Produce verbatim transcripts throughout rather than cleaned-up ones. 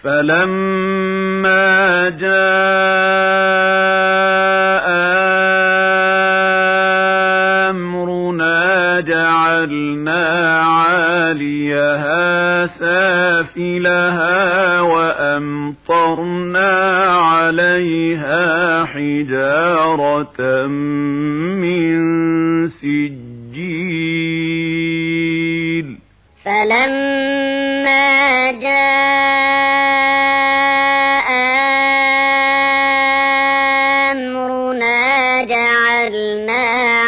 فلما جاء أمرنا جعلنا عاليها سافلها وأمطرنا عليها حجارة من سجيل فلما جاء أمرنا جعلنا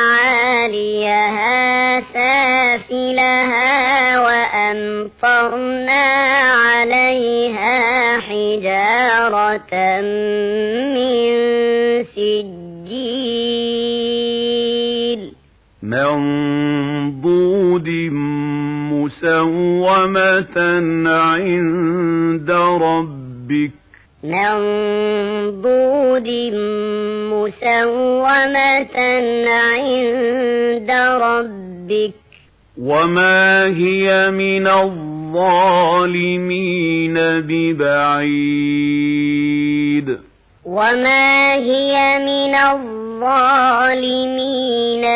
عاليها سافلها وأمطرنا عليها حجارة من سجيل منضود مسومة عند ربك منضود مسومة عند ربك وما هي من الظالمين ببعيد وما هي من الظالمين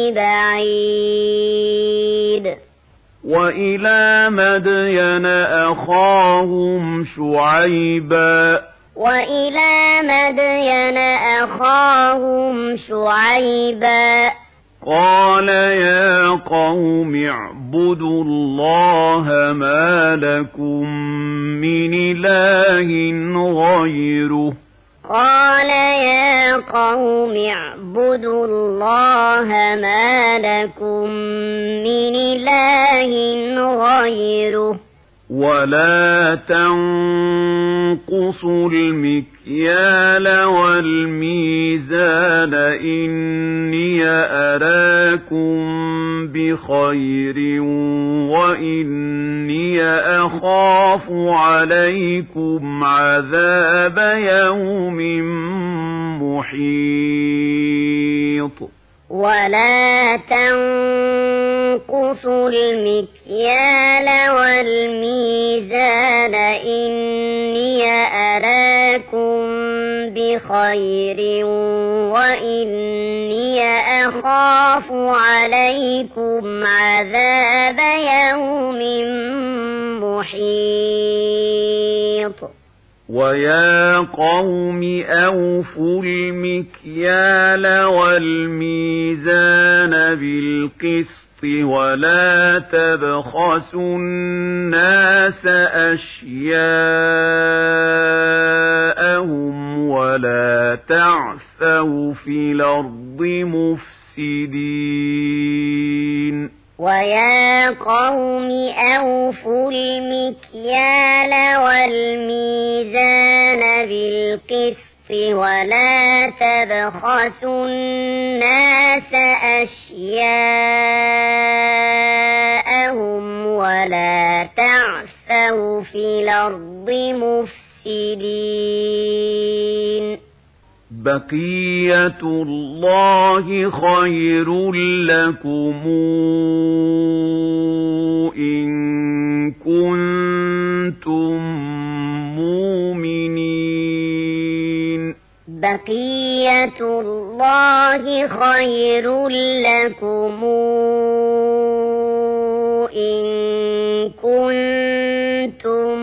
ببعيد وإلى مدين أخاهم شعيبا وإلى مدين أخاهم شعيبا قال يا قوم اعبدوا الله ما لكم من إله غيره قال يا قوم اعبدوا الله ما لكم من إله غيره ولا تنقصوا المكيال والميزان إني أراكم بخير وإني أخاف عليكم عذاب يوم محيط ولا تنقصوا المكيال والميزان إني أراكم بخير وإني أخاف عليكم عذاب يوم محيط ويا قوم أوفوا المكيال والميزان بالقسط ولا تبخسوا الناس أشياءهم ولا تعثوا في الأرض مفسدين ويا قوم أوفوا المكيال والميزان بالقسط ولا تبخسوا الناس أشياءهم ولا تعثوا في الأرض مفسدين بقية الله خير لكم إن كنتم مؤمنين بقية الله خير لكم إن كنتم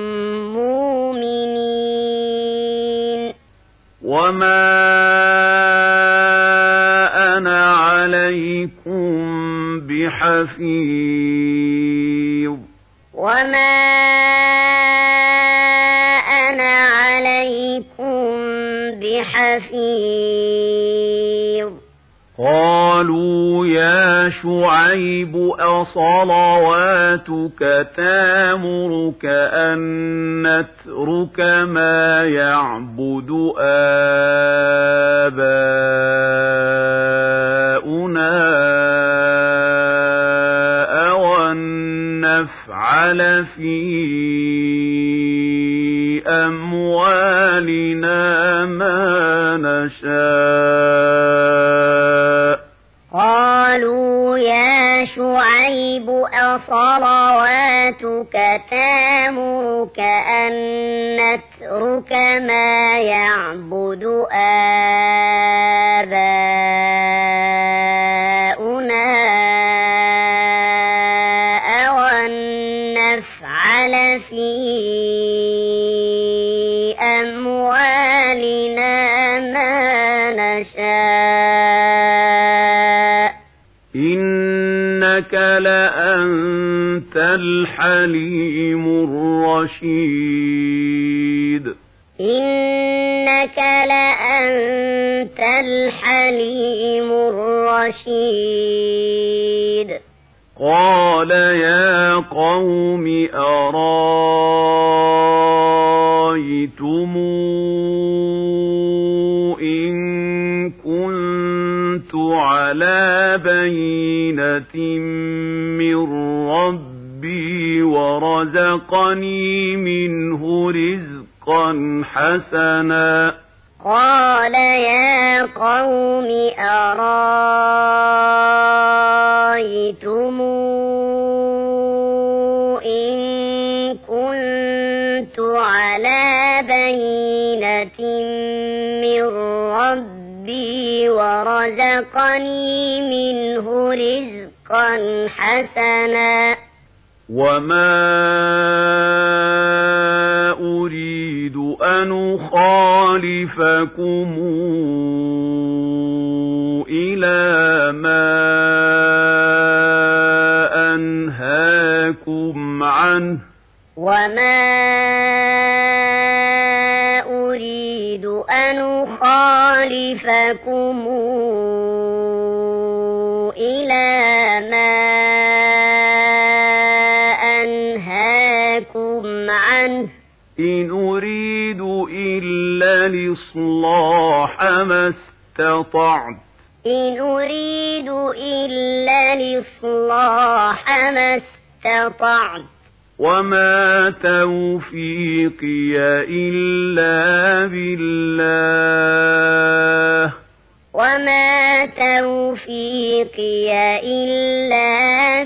مؤمنين وما أنا عليكم بحفيظ وما أنا عليكم بحفيظ قالوا يا شعيب أصلواتك تامرك أن نترك ما يعبد آباؤنا أو أن نفعل في أموالنا ما آلهتك تأمرك أن نترك ما يعبد آباؤنا أو أن نفعل في أموالنا ما نشاء إنك لأنت الحليم الرشيد إنك لأنت الحليم الرشيد قال يا قوم أرايتم إن كنت على بينة من ربي ورزقني منه رزقا حسنا قال يا قوم أرايتم إن كنت على بينة من ربي ورزقني منه رزقا حسنا وما أريد أن أخالفكم إلى ما أنهاكم عنه وما أريد أن أخالفكم إلى ما أنهاكم عنه إن أريد إلا الإصلاح ما استطعت إن أريد إلا الإصلاح ما استطعت وما توفيقي إلا بالله وما توفيقي إلا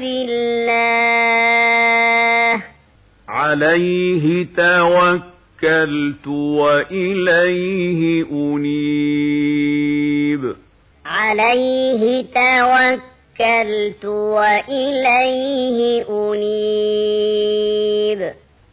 بالله عليه توكلت وإليه أنيب عليه توكلت وإليه أنيب